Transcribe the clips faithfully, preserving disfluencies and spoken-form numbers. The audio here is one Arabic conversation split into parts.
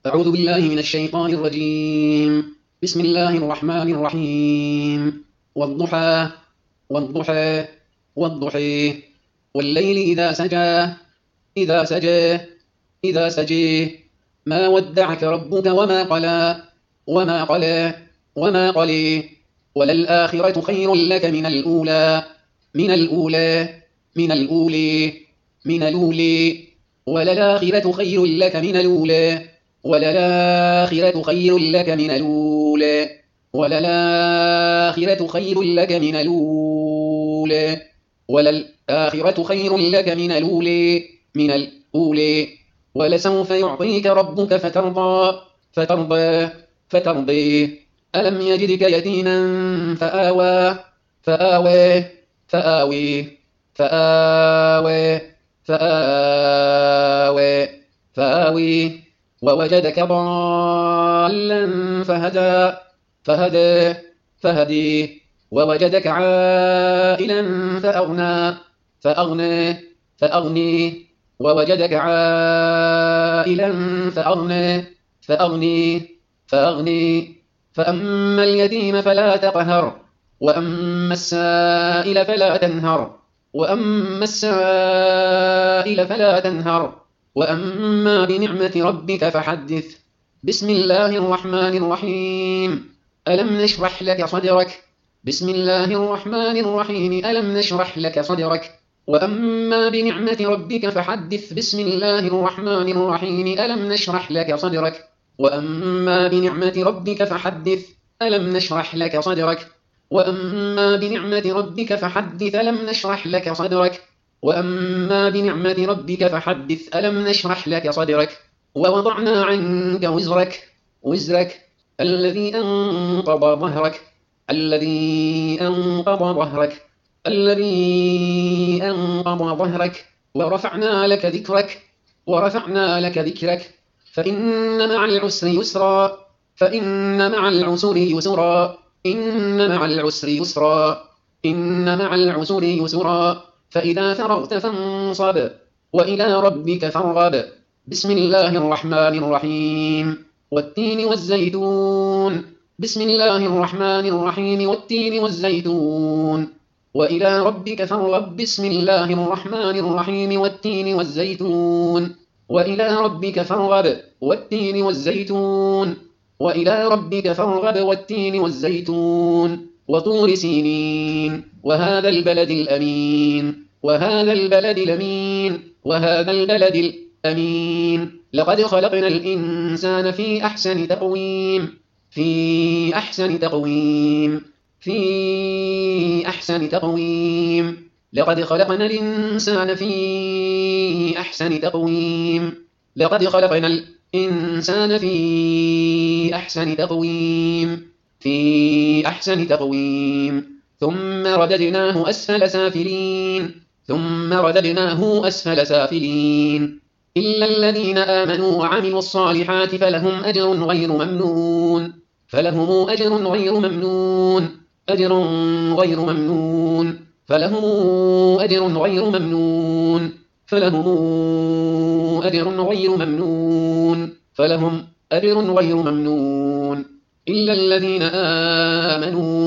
أعوذ بالله من الشيطان الرجيم. بسم الله الرحمن الرحيم. والضحى والضحى والضحى والليل إذا سجى إذا سجى إذا سجى ما ودعك ربك وما قلى وما قلى وما قلى وللآخرة خير لك من الأولى من الأولى من الأولى من الأولى وللآخرة خير لك من الأولى وللآخرة خير لك من الأولى وللآخرة خير لك من الأولى وللآخرة خير لك من الأولى من الأولى ولسوف يعطيك ربك فترضى فترضى فترضي ألم يجدك يتيما فآوى فآوى فآوي فآوى فآوى فآوي ووجدك ضالا فهدى فهدى فهدي ووجدك عائلا فأغنى فأغنى فأغني ووجدك عائلا فأغنى فأغني فأغني فأما اليتيم فلا تقهر وأما السائل فلا تنهر وأما السائل فلا تنهر وأما بنعمة ربك فحدث بسم الله الرحمن الرحيم ألم نشرح لك صدرك بسم الله الرحمن الرحيم ألم نشرح لك صدرك وأما بنعمة ربك فحدث بسم الله الرحمن الرحيم ألم نشرح لك صدرك وأما بنعمة ربك فحدث ألم نشرح لك صدرك وأما بنعمة ربك فحدث ألم نشرح لك صدرك وأما بنعمة ربك فحدث ألم نشرح لك صدرك ووضعنا عنك وزرك وزرك الذي أنقض ظهرك الذي أنقض ظهرك الذي أنقض ظهرك ورفعنا لك ذكرك ورفعنا لك ذكرك فإن مع العسر يسرا فإن مع العسر يسرا إن مع العسر يسرا إن مع العسر يسرا فإذا فرغت فانصب وإلى ربك فارغب بسم الله الرحمن الرحيم والتين والزيتون بسم الله الرحمن الرحيم والتين والزيتون وإلى ربك فارغب بسم الله الرحمن الرحيم والتين والزيتون وإلى ربك فارغب والتين والزيتون وإلى ربك فارغب والتين والزيتون وطور سينين وهذا البلد الأمين وهذا البلد الأمين وهذا البلد الأمين لقد خلقنا الإنسان في أحسن تقويم في أحسن تقويم في أحسن تقويم لقد خلقنا الإنسان في أحسن تقويم لقد خلقنا الإنسان في أحسن تقويم في أحسن تقويم ثم رددناه أسفل سافلين ثم رددناه أسفل سافلين إلا الذين آمنوا وعملوا الصالحات فلهم أجر غير ممنون فلهم أجر غير ممنون أجر غير ممنون فلهم أجر غير ممنون فلهم أجر غير ممنون فلهم أجر غير ممنون إلا الذين آمنوا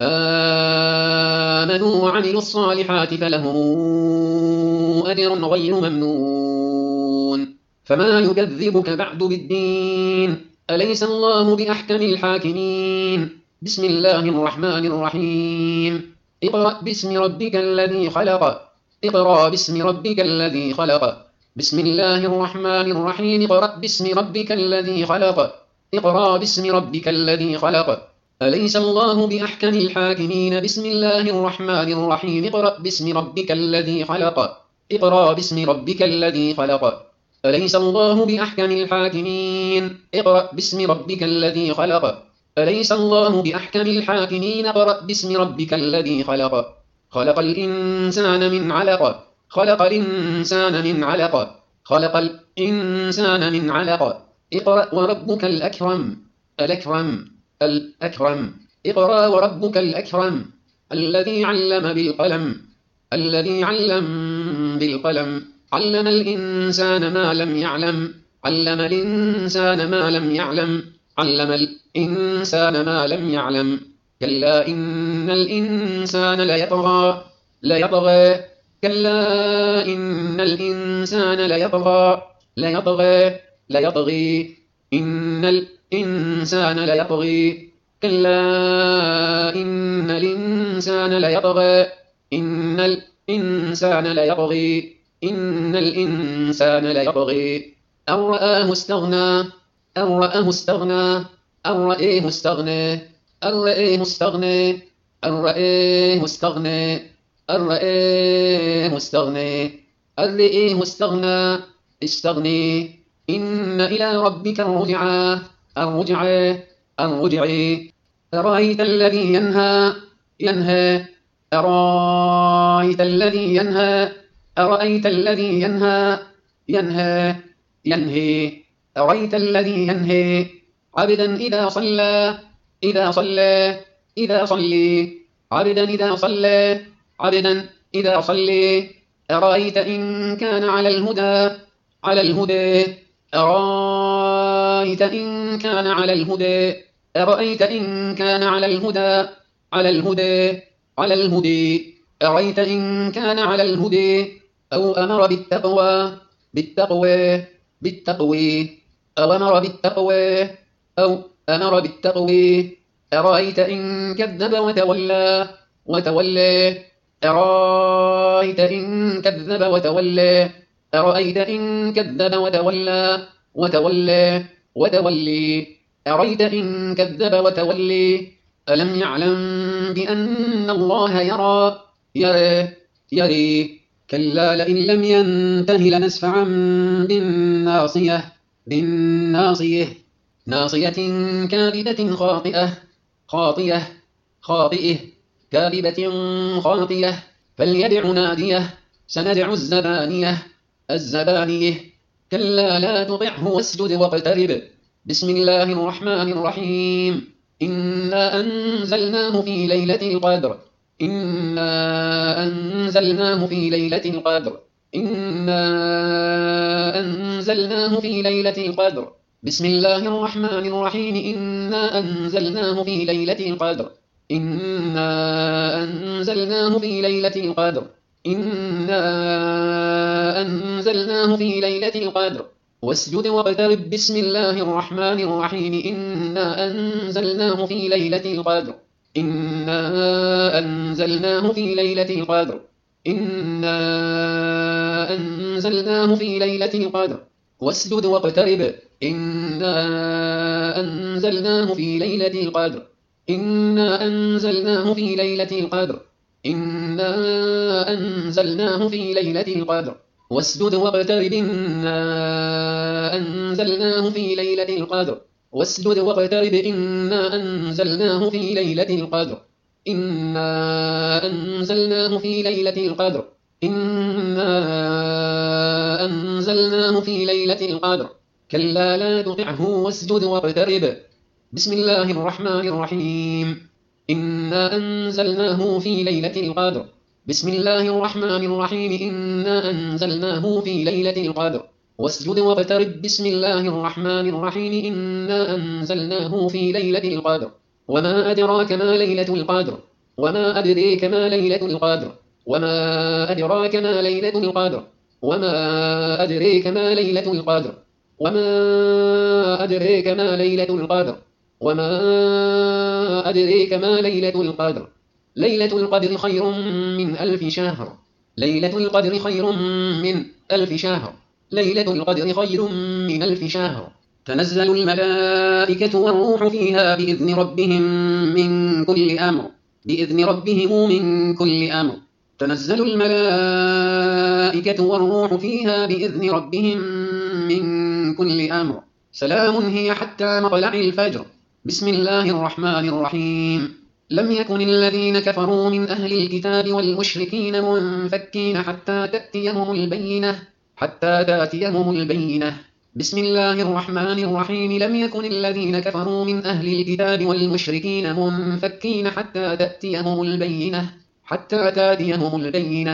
آمنوا وعملوا الصالحات فلهم أجر غير ممنون فما يكذبك بعد بالدين أليس الله بأحكم الحاكمين بسم الله الرحمن الرحيم اقرأ باسم ربك الذي خلق اقرأ باسم ربك الذي خلق بسم الله الرحمن الرحيم اقرأ باسم ربك الذي خلق اقرأ باسم ربك الذي خلق أليس الله بأحكم الحاكمين بسم الله الرحمن الرحيم اقرأ باسم ربك الذي خلق اقرأ باسم ربك الذي خلق أليس الله بأحكم الحاكمين اقرأ باسم ربك الذي خلق أليس الله بأحكم الحاكمين اقرأ باسم ربك الذي خلق خلق الإنسان من علق خلق الإنسان من علق خلق الإنسان من علق اقرأ وربك الأكرم الأكرم الأكرم اقرأ وربك الأكرم الذي علم بالقلم الذي علم بالقلم علم الإنسان ما لم يعلم علم الإنسان ما لم يعلم علم الإنسان ما لم يعلم كلا إن الإنسان ليطغى ليطغى كلا إن الإنسان ليطغى ليطغى ليطغي إن الإنسان ليطغي كلا إن الإنسان ليطغى إن الإنسان ليطغي إن الإنسان ليطغي أن رآه استغنى أن رآه استغنى أن رآه استغنى أن رآه استغنى أن رآه استغنى أن رآه استغنى أن رآه استغنى استغني إن إلى ربك الرجعى الرجعى الرجعى أرأيت الذي ينهى ينهى أرأيت الذي ينهى أرأيت الذي ينهى ينهى ينهي أرأيت الذي ينهي عبدا إذا صلى إذا صلى إذا صلي عبدا إذا صلى عبدا إذا صلي أرأيت إن كان على الهدى على الهدى أرأيت إن كان على الهدى أرأيت إن كان على الهدى على الهدى على الهدي أرأيت إن كان على الهدي أو أمر بالتقوى بالتقوى بالتقوى أو أمر بالتقوى أو أمر بالتقوى أرأيت إن كذب وتولى وتولى أرأيت إن كذب وتولى أرأيت إن كذب وتولى وتولى وتولي أرأيت إن كذب وتولي ألم يعلم بأن الله يرى يرى يري كلا لئن لم ينته لنسفعا بالناصية بالناصية ناصية كاذبة خاطئة خاطئة خاطئة كاذبة خاطئة فليدع ناديه سندع الزبانية الزبانية كلا لا تطعه واسجد واقترب بسم الله الرحمن الرحيم إنا أنزلناه في ليلة القدر إنا أنزلناه في ليلة القدر إنا أنزلناه في ليلة القدر بسم الله الرحمن الرحيم إنا أنزلناه في ليلة القدر إنا أنزلناه في ليلة القدر إنا أنزلناه في ليلة القدر واسجد واقترب بسم الله الرحمن الرحيم إنا أنزلناه في ليلة القدر إنا أنزلناه في ليلة القدر إنا أنزلناه في ليلة القدر واسجد واقترب إنا أنزلناه في ليلة القدر إنا أنزلناه في ليلة القدر إنا أنزلناه في ليلة القدر واسجد واقترب إنا أنزلناه في ليلة القدر واسجد واقترب إنا أنزلناه في ليلة القدر إنا أنزلناه في ليلة القدر إنا أنزلناه في ليلة القدر كلا لا تطعه واسجد واقترب بسم الله الرحمن الرحيم إنا أنزلناه في ليلة القدر بسم الله الرحمن الرحيم إنا أنزلناه في ليلة القدر واسجد واقترب بسم الله الرحمن الرحيم إنا أنزلناه في ليلة القدر وما أدراك ما ليلة القدر وما أدريك ما ليلة القدر وما أدراك ما ليلة القدر وما أدريك ما ليلة القدر وما أدريك ما ليلة القدر وما أدريك ما ليلة القدر ليلة القدر خير من ألف شهر ليلة القدر خير من ألف شهر ليلة القدر خير من ألف شهر تنزل الملائكة والروح فيها بإذن ربهم من كل أمر بإذن ربهم من كل أمر تنزل الملائكة والروح فيها بإذن ربهم من كل أمر سلام هي حتى مطلع الفجر بسم الله الرحمن الرحيم لم يكن الذين كفروا من أهل الكتاب والمشركين منفكين حتى تأتيهم البينة حتى تأتيهم البينة بسم الله الرحمن الرحيم لم يكن الذين كفروا من أهل الكتاب والمشركين منفكين حتى تأتيهم البينة حتى تأتيهم البينة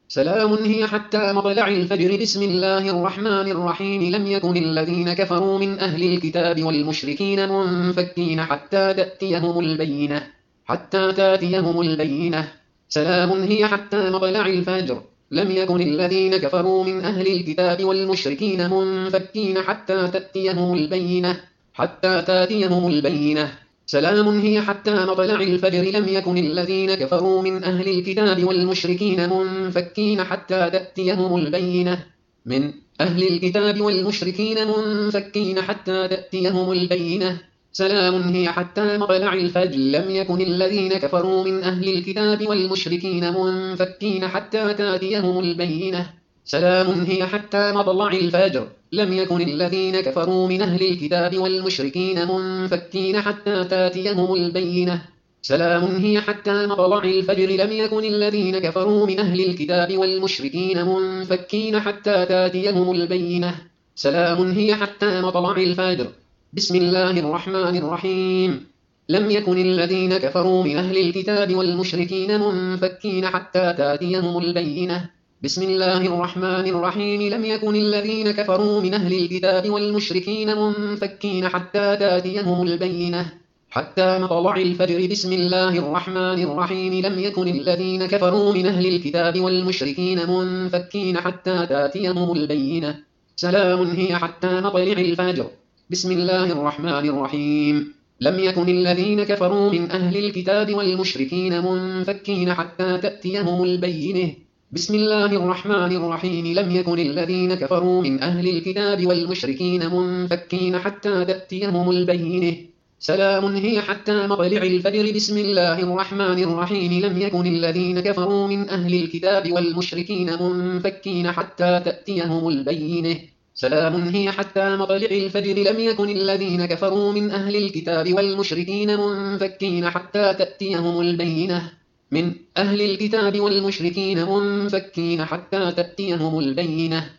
سلام هي حتى مطلع الفجر. بسم الله الرحمن الرحيم. لم يكن الذين كفروا من أهل الكتاب والمشركين منفكين حتى تأتيهم البينة حتى تأتيهم البينة سلام هي حتى مطلع الفجر. لم يكن الذين كفروا من أهل الكتاب والمشركين منفكين حتى تأتيهم البينة حتى تأتيهم البينة سلام هي حتى مطلع الفجر. لم يكن الذين كفروا من أهل الكتاب والمشركين منفكين حتى تأتيهم البينة من أهل الكتاب والمشركين منفكين حتى تأتيهم البينة سلام هي حتى مطلع الفجر. لم يكن الذين كفروا من أهل الكتاب والمشركين منفكين حتى تأتيهم البينة سلام هي حتى مطلع الفجر. لم يكن الذين كفروا من أهل الكتاب والمشركين منفكين حتى تأتيهم البينة سلام هي حتى مطلع الفجر. لم يكن الذين كفروا من أهل الكتاب والمشركين منفكين حتى تأتيهم البينة سلام هي حتى مطلع الفجر. بسم الله الرحمن الرحيم. لم يكن الذين كفروا من أهل الكتاب والمشركين منفكين حتى تأتيهم البينة بسم الله الرحمن الرحيم. لم يكن الذين كفروا من أهل الكتاب والمشركين منفكين حتى تأتيهم البينة حتى مطلع الفجر. بسم الله الرحمن الرحيم. لم يكن الذين كفروا من أهل الكتاب والمشركين منفكين حتى تأتيهم البينة سلام هي حتى مطلع الفجر. بسم الله الرحمن الرحيم. لم يكن الذين كفروا من أهل الكتاب والمشركين منفكين حتى تأتيهم البينة بسم الله الرحمن الرحيم. لم يكن الذين كفروا من أهل الكتاب والمشركين منفكين حتى تأتيهم البينة سلام هي حتى مطلع الفجر. بسم الله الرحمن الرحيم. لم يكن الذين كفروا من أهل الكتاب والمشركين منفكين حتى تأتيهم البينة سلام هي حتى مطلع الفجر. لم يكن الذين كفروا من أهل الكتاب والمشركين منفكين حتى تأتيهم البينة من أهل الكتاب والمشركين منفكين حتى تأتيهم البينة